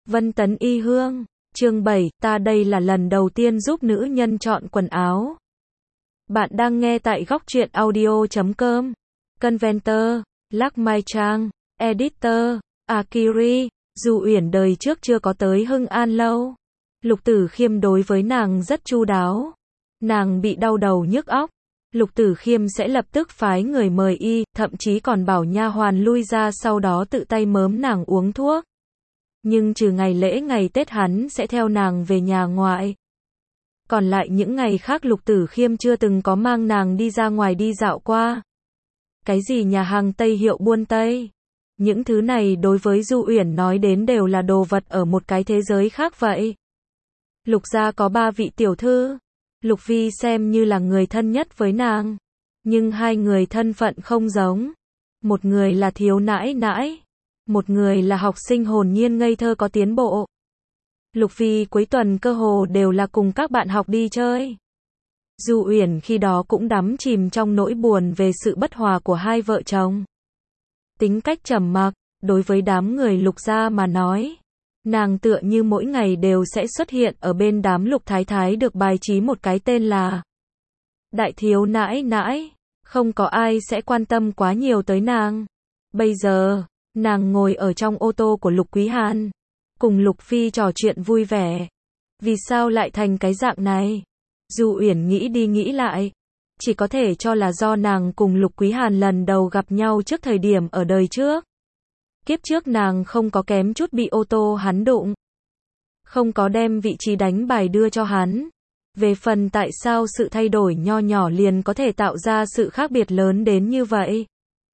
Vân Tấn Y Hương, chương 7, ta đây là lần đầu tiên giúp nữ nhân chọn quần áo. Bạn đang nghe tại góc truyện audio.com. Conventor, Lắc Mai Trang, Editor, Akiri. Dù Uyển đời trước chưa có tới Hưng An lâu, Lục Tử Khiêm đối với nàng rất chu đáo. Nàng bị đau đầu nhức óc, Lục Tử Khiêm sẽ lập tức phái người mời y, thậm chí còn bảo nha hoàn lui ra sau đó tự tay mớm nàng uống thuốc. Nhưng trừ ngày lễ ngày Tết hắn sẽ theo nàng về nhà ngoại. Còn lại những ngày khác Lục Tử Khiêm chưa từng có mang nàng đi ra ngoài đi dạo qua. Cái gì nhà hàng Tây hiệu buôn Tây, những thứ này đối với Du Uyển nói đến đều là đồ vật ở một cái thế giới khác vậy. Lục gia có 3 vị tiểu thư, Lục Vi xem như là người thân nhất với nàng, nhưng hai người thân phận không giống. Một người là thiếu nãi nãi, một người là học sinh hồn nhiên ngây thơ có tiến bộ. Lục Vi cuối tuần cơ hồ đều là cùng các bạn học đi chơi. Du Uyển khi đó cũng đắm chìm trong nỗi buồn về sự bất hòa của hai vợ chồng. Tính cách trầm mặc, đối với đám người Lục gia mà nói, nàng tựa như mỗi ngày đều sẽ xuất hiện ở bên đám Lục Thái Thái được bài trí một cái tên là Đại Thiếu Nãi Nãi, không có ai sẽ quan tâm quá nhiều tới nàng. Bây giờ, nàng ngồi ở trong ô tô của Lục Quý Hàn, cùng Lục Phi trò chuyện vui vẻ. Vì sao lại thành cái dạng này? Du Uyển nghĩ đi nghĩ lại, chỉ có thể cho là do nàng cùng Lục Quý Hàn lần đầu gặp nhau trước thời điểm ở đời trước. Kiếp trước nàng không có kém chút bị ô tô hắn đụng, không có đem vị trí đánh bài đưa cho hắn. Về phần tại sao sự thay đổi nho nhỏ liền có thể tạo ra sự khác biệt lớn đến như vậy,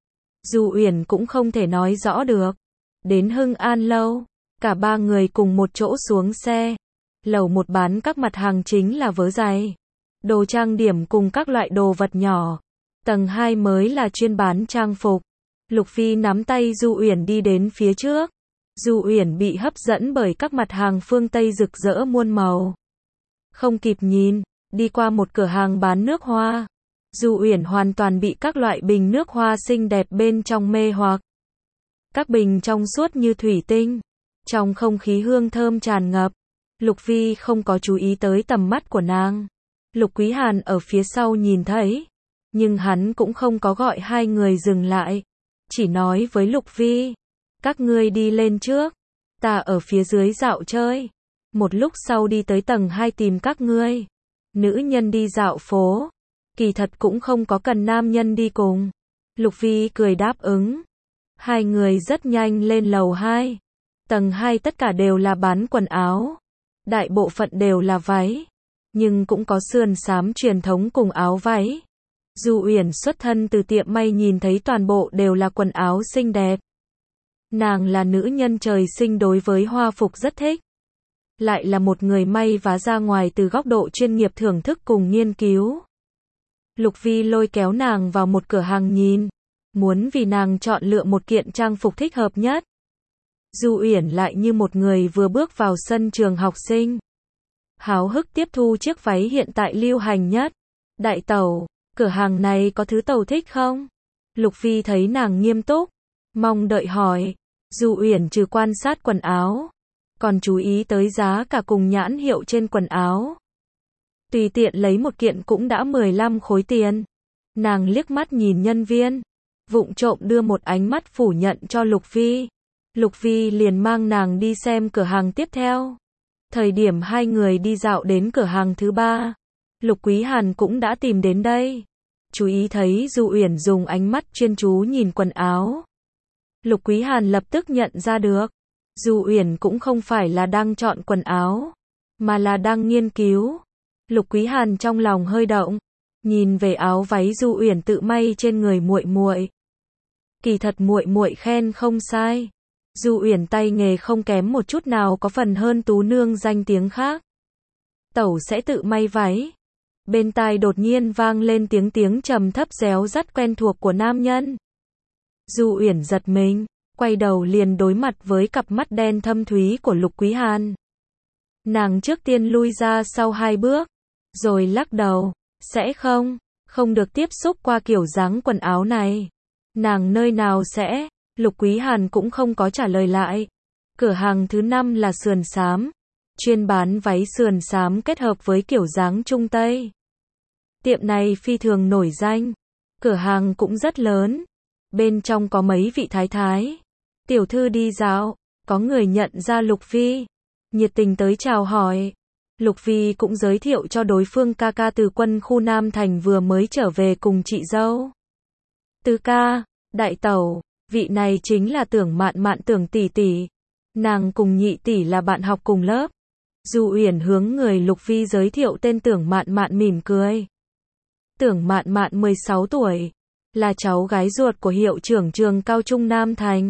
Du Uyển cũng không thể nói rõ được. Đến Hưng An lâu, cả ba người cùng một chỗ xuống xe. Lầu 1 bán các mặt hàng chính là vớ giày, đồ trang điểm cùng các loại đồ vật nhỏ. Tầng 2 mới là chuyên bán trang phục. Lục Phi nắm tay Du Uyển đi đến phía trước. Du Uyển bị hấp dẫn bởi các mặt hàng phương Tây rực rỡ muôn màu. Không kịp nhìn, đi qua một cửa hàng bán nước hoa. Du Uyển hoàn toàn bị các loại bình nước hoa xinh đẹp bên trong mê hoặc. Các bình trong suốt như thủy tinh, trong không khí hương thơm tràn ngập. Lục Vi không có chú ý tới tầm mắt của nàng. Lục Quý Hàn ở phía sau nhìn thấy, nhưng hắn cũng không có gọi hai người dừng lại, chỉ nói với Lục Vi, các ngươi đi lên trước, ta ở phía dưới dạo chơi, một lúc sau đi tới tầng 2 tìm các ngươi. Nữ nhân đi dạo phố, kỳ thật cũng không có cần nam nhân đi cùng. Lục Vi cười đáp ứng. Hai người rất nhanh lên lầu 2. Tầng 2 tất cả đều là bán quần áo, đại bộ phận đều là váy, nhưng cũng có sườn xám truyền thống cùng áo váy. Du Uyển xuất thân từ tiệm may nhìn thấy toàn bộ đều là quần áo xinh đẹp. Nàng là nữ nhân trời sinh đối với hoa phục rất thích, lại là một người may vá ra ngoài từ góc độ chuyên nghiệp thưởng thức cùng nghiên cứu. Lục Vi lôi kéo nàng vào một cửa hàng nhìn, muốn vì nàng chọn lựa một kiện trang phục thích hợp nhất. Du Uyển lại như một người vừa bước vào sân trường học sinh, háo hức tiếp thu chiếc váy hiện tại lưu hành nhất. Đại tẩu, cửa hàng này có thứ tẩu thích không? Lục Phi thấy nàng nghiêm túc, mong đợi hỏi. Du Uyển trừ quan sát quần áo, còn chú ý tới giá cả cùng nhãn hiệu trên quần áo. Tùy tiện lấy một kiện cũng đã 15 khối tiền. Nàng liếc mắt nhìn nhân viên, vụng trộm đưa một ánh mắt phủ nhận cho Lục Phi. Lục Phi liền mang nàng đi xem cửa hàng tiếp theo. Thời điểm hai người đi dạo đến cửa hàng thứ 3, Lục Quý Hàn cũng đã tìm đến đây. Chú ý thấy Du Uyển dùng ánh mắt chuyên chú nhìn quần áo, Lục Quý Hàn lập tức nhận ra được, Du Uyển cũng không phải là đang chọn quần áo, mà là đang nghiên cứu. Lục Quý Hàn trong lòng hơi động, nhìn về áo váy Du Uyển tự may trên người muội muội. Kỳ thật muội muội khen không sai. Du Uyển tay nghề không kém một chút nào, có phần hơn Tú nương danh tiếng khác. Tẩu sẽ tự may váy. Bên tai đột nhiên vang lên tiếng trầm thấp réo rắt quen thuộc của nam nhân. Du Uyển giật mình, quay đầu liền đối mặt với cặp mắt đen thâm thúy của Lục Quý Hàn. Nàng trước tiên lui ra sau 2 bước, rồi lắc đầu, sẽ không được tiếp xúc qua kiểu dáng quần áo này. Nàng nơi nào sẽ? Lục Quý Hàn cũng không có trả lời lại. Cửa hàng thứ 5 là sườn xám, chuyên bán váy sườn xám kết hợp với kiểu dáng Trung Tây. Tiệm này phi thường nổi danh, cửa hàng cũng rất lớn, bên trong có mấy vị thái thái, tiểu thư đi dạo, có người nhận ra Lục Vi, nhiệt tình tới chào hỏi. Lục Vi cũng giới thiệu cho đối phương ca ca từ quân khu Nam Thành vừa mới trở về cùng chị dâu. Tứ ca, đại tẩu, vị này chính là Tưởng Mạn Mạn Tưởng tỷ tỷ. Nàng cùng nhị tỷ là bạn học cùng lớp. Du Uyển hướng người Lục Vi giới thiệu tên Tưởng Mạn Mạn mỉm cười. Tưởng Mạn Mạn 16 tuổi, là cháu gái ruột của hiệu trưởng trường cao trung Nam Thành.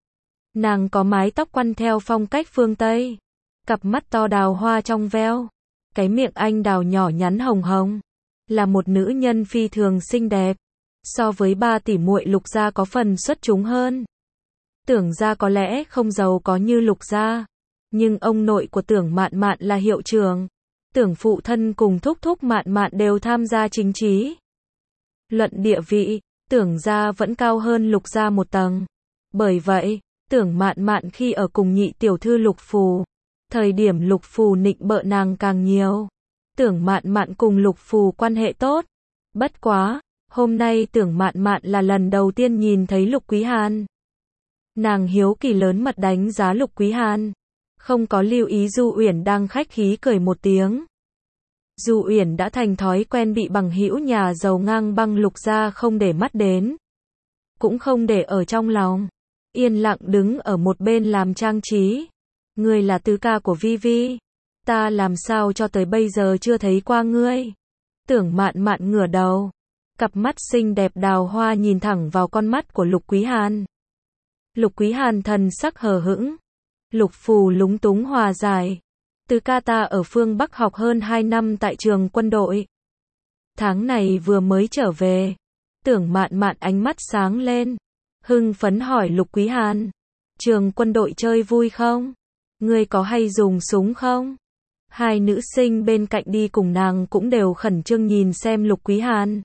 Nàng có mái tóc quăn theo phong cách phương Tây, cặp mắt to đào hoa trong veo, cái miệng anh đào nhỏ nhắn hồng hồng, là một nữ nhân phi thường xinh đẹp. So với ba tỷ muội Lục gia có phần xuất chúng hơn. Tưởng gia có lẽ không giàu có như Lục gia, nhưng ông nội của Tưởng Mạn Mạn là hiệu trưởng, Tưởng phụ thân cùng thúc thúc Mạn Mạn đều tham gia chính trị. Luận địa vị, Tưởng gia vẫn cao hơn Lục gia một tầng. Bởi vậy, Tưởng Mạn Mạn khi ở cùng nhị tiểu thư Lục Phù, thời điểm Lục Phù nịnh bợ nàng càng nhiều. Tưởng Mạn Mạn cùng Lục Phù quan hệ tốt. Bất quá, hôm nay Tưởng Mạn Mạn là lần đầu tiên nhìn thấy Lục Quý Hàn. Nàng hiếu kỳ lớn mật đánh giá Lục Quý Hàn, không có lưu ý Du Uyển đang khách khí cười một tiếng. Du Uyển đã thành thói quen bị bằng hữu nhà giàu ngang băng Lục gia không để mắt đến, cũng không để ở trong lòng, yên lặng đứng ở một bên làm trang trí. Ngươi là tứ ca của Vi Vi, ta làm sao cho tới bây giờ chưa thấy qua ngươi. Tưởng Mạn Mạn ngửa đầu, cặp mắt xinh đẹp đào hoa nhìn thẳng vào con mắt của Lục Quý Hàn. Lục Quý Hàn thần sắc hờ hững. Lục Phù lúng túng hòa giải. Tứ ca ta ở phương Bắc học hơn 2 năm tại trường quân đội. Tháng này vừa mới trở về. Tưởng Mạn Mạn ánh mắt sáng lên, hưng phấn hỏi Lục Quý Hàn. Trường quân đội chơi vui không? Ngươi có hay dùng súng không? Hai nữ sinh bên cạnh đi cùng nàng cũng đều khẩn trương nhìn xem Lục Quý Hàn.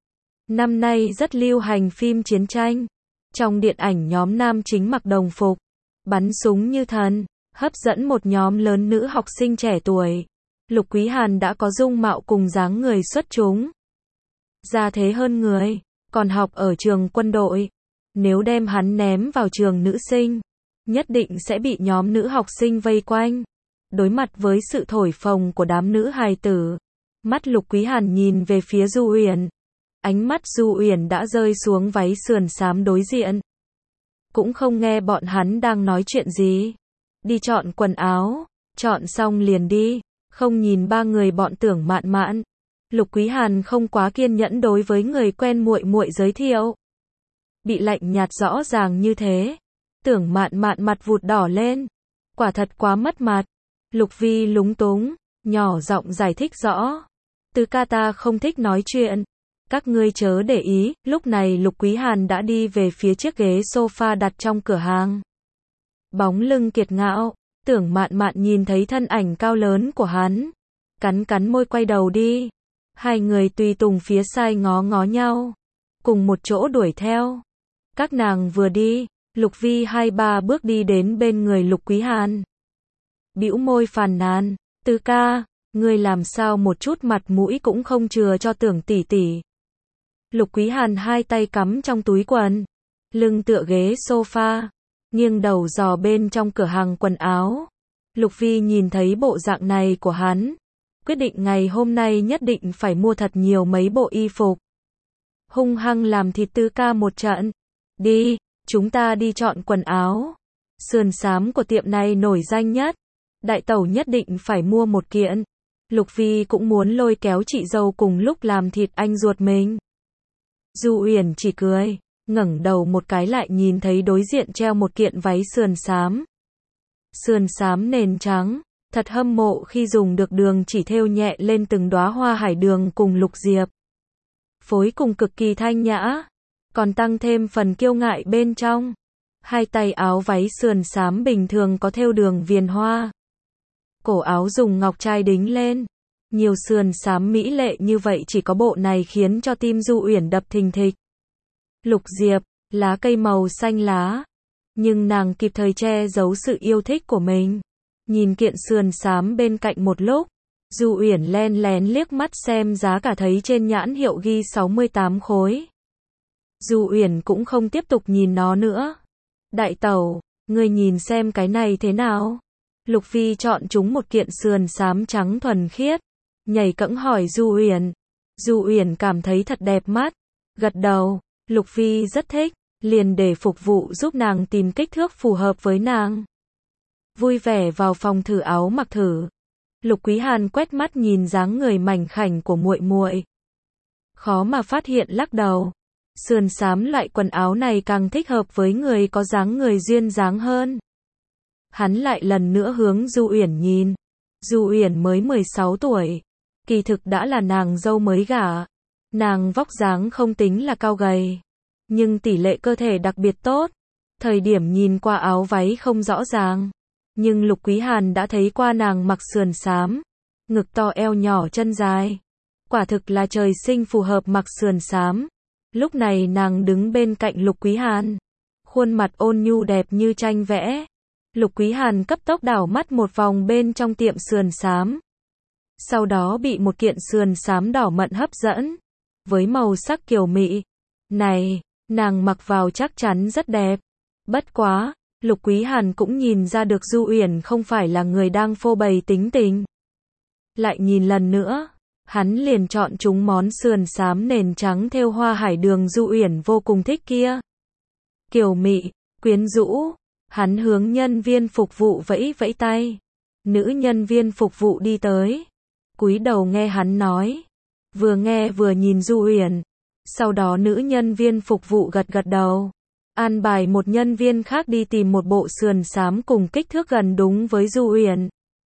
Năm nay rất lưu hành phim chiến tranh. Trong điện ảnh nhóm nam chính mặc đồng phục, bắn súng như thần, hấp dẫn một nhóm lớn nữ học sinh trẻ tuổi. Lục Quý Hàn đã có dung mạo cùng dáng người xuất chúng, gia thế hơn người, còn học ở trường quân đội. Nếu đem hắn ném vào trường nữ sinh, nhất định sẽ bị nhóm nữ học sinh vây quanh. Đối mặt với sự thổi phồng của đám nữ hài tử, mắt Lục Quý Hàn nhìn về phía Du Uyển. Ánh mắt Du Uyển đã rơi xuống váy sườn xám đối diện. Cũng không nghe bọn hắn đang nói chuyện gì. Đi chọn quần áo, chọn xong liền đi, không nhìn ba người bọn Tưởng Mạn Mạn. Lục Quý Hàn không quá kiên nhẫn đối với người quen muội muội giới thiệu. Bị lạnh nhạt rõ ràng như thế, Tưởng Mạn Mạn mặt vụt đỏ lên. Quả thật quá mất mặt. Lục Vi lúng túng, nhỏ giọng giải thích rõ. Tứ ca ta không thích nói chuyện. Các ngươi chớ để ý. Lúc này Lục Quý Hàn đã đi về phía chiếc ghế sofa đặt trong cửa hàng. Bóng lưng kiệt ngạo, Tưởng Mạn Mạn nhìn thấy thân ảnh cao lớn của hắn, cắn cắn môi quay đầu đi. Hai người tùy tùng phía sai ngó ngó nhau, cùng một chỗ đuổi theo. Các nàng vừa đi, Lục Vi 2-3 bước đi đến bên người Lục Quý Hàn. Bĩu môi phàn nàn, tứ ca, ngươi làm sao một chút mặt mũi cũng không chừa cho Tưởng tỷ tỷ. Lục Quý Hàn hai tay cắm trong túi quần, lưng tựa ghế sofa, nghiêng đầu dò bên trong cửa hàng quần áo. Lục Vi nhìn thấy bộ dạng này của hắn, quyết định ngày hôm nay nhất định phải mua thật nhiều mấy bộ y phục. Hung hăng làm thịt tứ ca một trận. Đi, chúng ta đi chọn quần áo. Sườn xám của tiệm này nổi danh nhất. Đại tẩu nhất định phải mua một kiện. Lục Vi cũng muốn lôi kéo chị dâu cùng lúc làm thịt anh ruột mình. Du Uyển chỉ cười, ngẩng đầu một cái lại nhìn thấy đối diện treo một kiện váy sườn xám. Sườn xám nền trắng, thật hâm mộ khi dùng được đường chỉ thêu nhẹ lên từng đóa hoa hải đường cùng lục diệp. Phối cùng cực kỳ thanh nhã, còn tăng thêm phần kiêu ngại bên trong. Hai tay áo váy sườn xám bình thường có thêu đường viền hoa. Cổ áo dùng ngọc trai đính lên. Nhiều sườn xám mỹ lệ như vậy chỉ có bộ này khiến cho tim Du Uyển đập thình thịch. Lục diệp, lá cây màu xanh lá. nhưng nàng kịp thời che giấu sự yêu thích của mình. Nhìn kiện sườn xám bên cạnh một lúc, Du Uyển len lén liếc mắt xem giá cả thấy trên nhãn hiệu ghi 68 khối. Du Uyển cũng không tiếp tục nhìn nó nữa. Đại tẩu, ngươi nhìn xem cái này thế nào? Lục Phi chọn chúng một kiện sườn xám trắng thuần khiết, nhảy cẫng hỏi Du Uyển. Du Uyển cảm thấy thật đẹp mắt, gật đầu. Lục Phi rất thích, liền để phục vụ giúp nàng tìm kích thước phù hợp với nàng. Vui vẻ vào phòng thử áo mặc thử. Lục Quý Hàn quét mắt nhìn dáng người mảnh khảnh của muội muội, khó mà phát hiện lắc đầu. Sườn xám loại quần áo này càng thích hợp với người có dáng người duyên dáng hơn. Hắn lại lần nữa hướng Du Uyển nhìn. Du Uyển mới 16 tuổi, kỳ thực đã là nàng dâu mới gả. Nàng vóc dáng không tính là cao gầy, nhưng tỷ lệ cơ thể đặc biệt tốt. Thời điểm nhìn qua áo váy không rõ ràng, nhưng Lục Quý Hàn đã thấy qua nàng mặc sườn xám, ngực to eo nhỏ chân dài. Quả thực là trời sinh phù hợp mặc sườn xám. Lúc này nàng đứng bên cạnh Lục Quý Hàn, khuôn mặt ôn nhu đẹp như tranh vẽ. Lục Quý Hàn cấp tốc đảo mắt một vòng bên trong tiệm sườn xám. Sau đó bị một kiện sườn xám đỏ mận hấp dẫn, với màu sắc kiều mị. Này, nàng mặc vào chắc chắn rất đẹp. Bất quá, Lục Quý Hàn cũng nhìn ra được Du Uyển không phải là người đang phô bày tính tình. Lại nhìn lần nữa, hắn liền chọn chúng món sườn xám nền trắng thêu hoa hải đường Du Uyển vô cùng thích kia. Kiều mị, quyến rũ, hắn hướng nhân viên phục vụ vẫy vẫy tay. Nữ nhân viên phục vụ đi tới, cúi đầu nghe hắn nói, vừa nghe vừa nhìn Du Uyển. Sau đó nữ nhân viên phục vụ gật gật đầu, an bài một nhân viên khác đi tìm một bộ sườn xám cùng kích thước gần đúng với Du Uyển.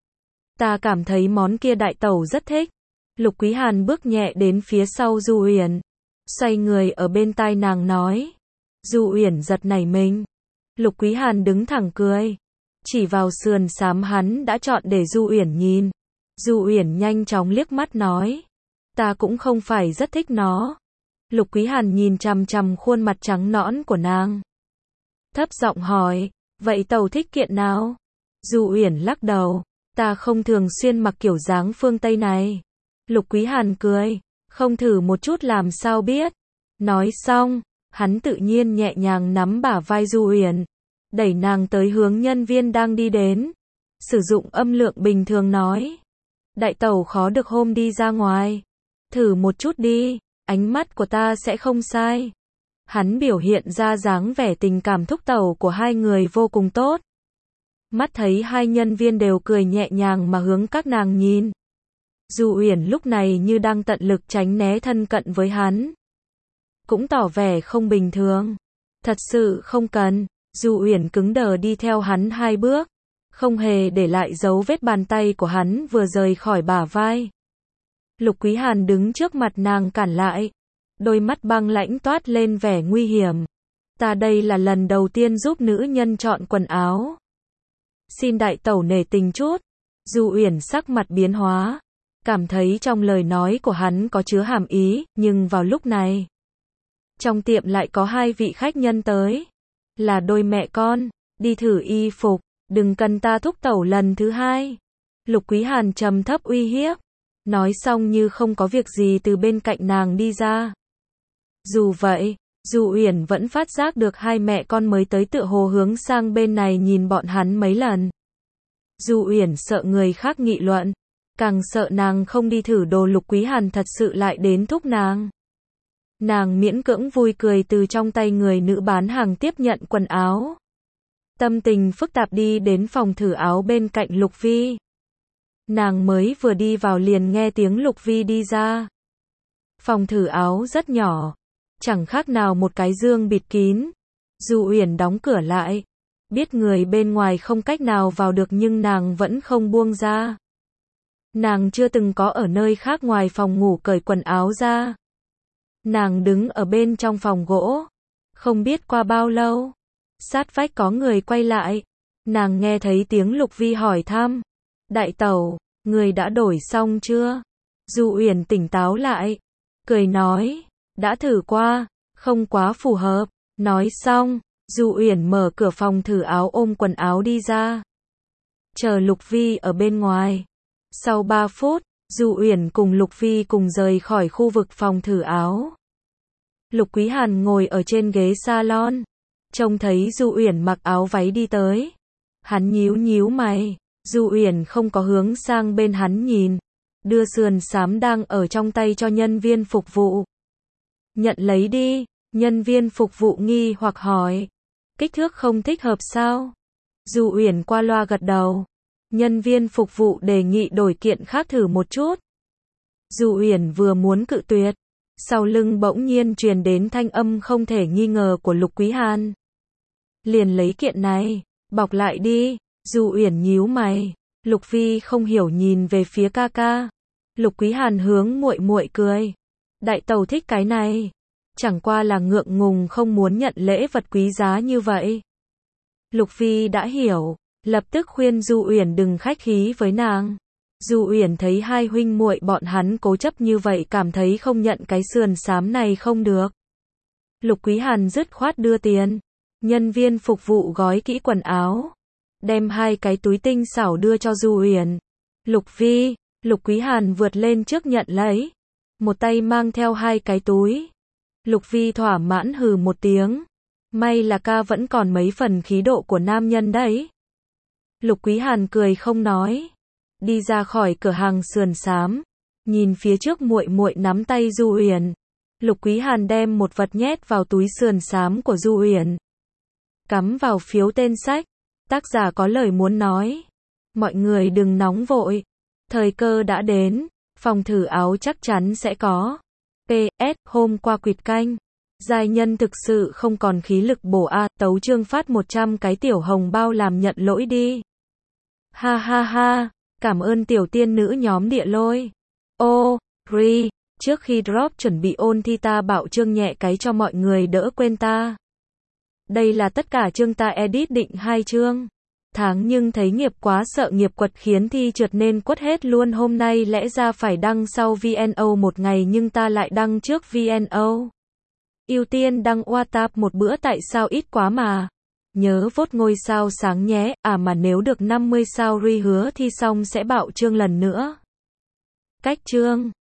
Ta cảm thấy món kia đại tẩu rất thích. Lục Quý Hàn bước nhẹ đến phía sau Du Uyển, xoay người ở bên tai nàng nói. Du Uyển giật nảy mình. Lục Quý Hàn đứng thẳng cười, chỉ vào sườn xám hắn đã chọn để Du Uyển nhìn. Du Uyển nhanh chóng liếc mắt nói, ta cũng không phải rất thích nó. Lục Quý Hàn nhìn chằm chằm khuôn mặt trắng nõn của nàng, thấp giọng hỏi, vậy tẩu thích kiện nào? Du Uyển lắc đầu, ta không thường xuyên mặc kiểu dáng phương Tây này. Lục Quý Hàn cười, không thử một chút làm sao biết. Nói xong, hắn tự nhiên nhẹ nhàng nắm bả vai Du Uyển, đẩy nàng tới hướng nhân viên đang đi đến. Sử dụng âm lượng bình thường nói, đại tẩu khó được hôm đi ra ngoài, thử một chút đi, ánh mắt của ta sẽ không sai. Hắn biểu hiện ra dáng vẻ tình cảm thúc tẩu của hai người vô cùng tốt. Mắt thấy hai nhân viên đều cười nhẹ nhàng mà hướng các nàng nhìn. Du Uyển lúc này như đang tận lực tránh né thân cận với hắn, cũng tỏ vẻ không bình thường. Thật sự không cần. Du Uyển cứng đờ đi theo hắn 2 bước, không hề để lại dấu vết bàn tay của hắn vừa rời khỏi bả vai. Lục Quý Hàn đứng trước mặt nàng cản lại, đôi mắt băng lãnh toát lên vẻ nguy hiểm. Ta đây là lần đầu tiên giúp nữ nhân chọn quần áo, xin đại tẩu nể tình chút. Du Uyển sắc mặt biến hóa, cảm thấy trong lời nói của hắn có chứa hàm ý, nhưng vào lúc này, trong tiệm lại có 2 vị khách nhân tới, là đôi mẹ con, đi thử y phục, đừng cần ta thúc tẩu lần thứ 2. Lục Quý Hàn trầm thấp uy hiếp, nói xong như không có việc gì từ bên cạnh nàng đi ra. Dù vậy, Du Uyển vẫn phát giác được 2 mẹ con mới tới tựa hồ hướng sang bên này nhìn bọn hắn mấy lần. Du Uyển sợ người khác nghị luận, càng sợ nàng không đi thử đồ Lục Quý Hàn thật sự lại đến thúc nàng. Nàng miễn cưỡng vui cười từ trong tay người nữ bán hàng tiếp nhận quần áo. Tâm tình phức tạp đi đến phòng thử áo bên cạnh Lục Vi. Nàng mới vừa đi vào liền nghe tiếng Lục Vi đi ra. Phòng thử áo rất nhỏ, chẳng khác nào một cái giường bịt kín. Du Uyển đóng cửa lại, biết người bên ngoài không cách nào vào được nhưng nàng vẫn không buông ra. Nàng chưa từng có ở nơi khác ngoài phòng ngủ cởi quần áo ra. Nàng đứng ở bên trong phòng gỗ, không biết qua bao lâu, sát vách có người quay lại. Nàng nghe thấy tiếng Lục Vi hỏi thăm, đại tẩu, người đã đổi xong chưa? Du Uyển tỉnh táo lại, cười nói, đã thử qua, không quá phù hợp. Nói xong, Du Uyển mở cửa phòng thử áo ôm quần áo đi ra. Chờ Lục Vi ở bên ngoài. Sau 3 phút, Du Uyển cùng Lục Vi cùng rời khỏi khu vực phòng thử áo. Lục Quý Hàn ngồi ở trên ghế salon, trông thấy Du Uyển mặc áo váy đi tới. Hắn nhíu nhíu mày, Du Uyển không có hướng sang bên hắn nhìn, đưa sườn xám đang ở trong tay cho nhân viên phục vụ. Nhận lấy đi, nhân viên phục vụ nghi hoặc hỏi. Kích thước không thích hợp sao? Du Uyển qua loa gật đầu. Nhân viên phục vụ đề nghị đổi kiện khác thử một chút. Du Uyển vừa muốn cự tuyệt, sau lưng bỗng nhiên truyền đến thanh âm không thể nghi ngờ của Lục Quý Hàn. Liền lấy kiện này, bọc lại đi. Du Uyển nhíu mày. Lục Vi không hiểu nhìn về phía ca ca. Lục Quý Hàn hướng muội muội cười. Đại tẩu thích cái này. Chẳng qua là ngượng ngùng không muốn nhận lễ vật quý giá như vậy. Lục Vi đã hiểu, lập tức khuyên Du Uyển đừng khách khí với nàng. Du Uyển thấy hai huynh muội bọn hắn cố chấp như vậy cảm thấy không nhận cái sườn xám này không được. Lục Quý Hàn dứt khoát đưa tiền. Nhân viên phục vụ gói kỹ quần áo, đem 2 cái túi tinh xảo đưa cho Du Uyển. Lục Vi, Lục Quý Hàn vượt lên trước nhận lấy, một tay mang theo 2 cái túi. Lục Vi thỏa mãn hừ một tiếng. May là ca vẫn còn mấy phần khí độ của nam nhân đấy. Lục Quý Hàn cười không nói, đi ra khỏi cửa hàng sườn xám, nhìn phía trước muội muội nắm tay Du Uyển. Lục Quý Hàn đem một vật nhét vào túi sườn xám của Du Uyển, cắm vào phiếu tên sách. Tác giả có lời muốn nói. Mọi người đừng nóng vội, thời cơ đã đến, phòng thử áo chắc chắn sẽ có. PS, hôm qua quỵt canh, giai nhân thực sự không còn khí lực bổ a, Tấu Chương phát 100 cái tiểu hồng bao làm nhận lỗi đi. Ha ha ha, cảm ơn tiểu tiên nữ nhóm địa lôi. Ô, Ri, trước khi drop chuẩn bị ôn thi ta bảo chương nhẹ cái cho mọi người đỡ quên ta. Đây là tất cả chương ta edit định 2 chương. Tháng nhưng thấy nghiệp quá sợ nghiệp quật khiến thi trượt nên quất hết luôn. Hôm nay lẽ ra phải đăng sau VNO một ngày nhưng ta lại đăng trước VNO. Ưu tiên đăng WhatsApp một bữa tại sao ít quá mà. Nhớ vote ngôi sao sáng nhé, à mà nếu được 50 sao Ri hứa thi xong sẽ bạo chương lần nữa. Cách chương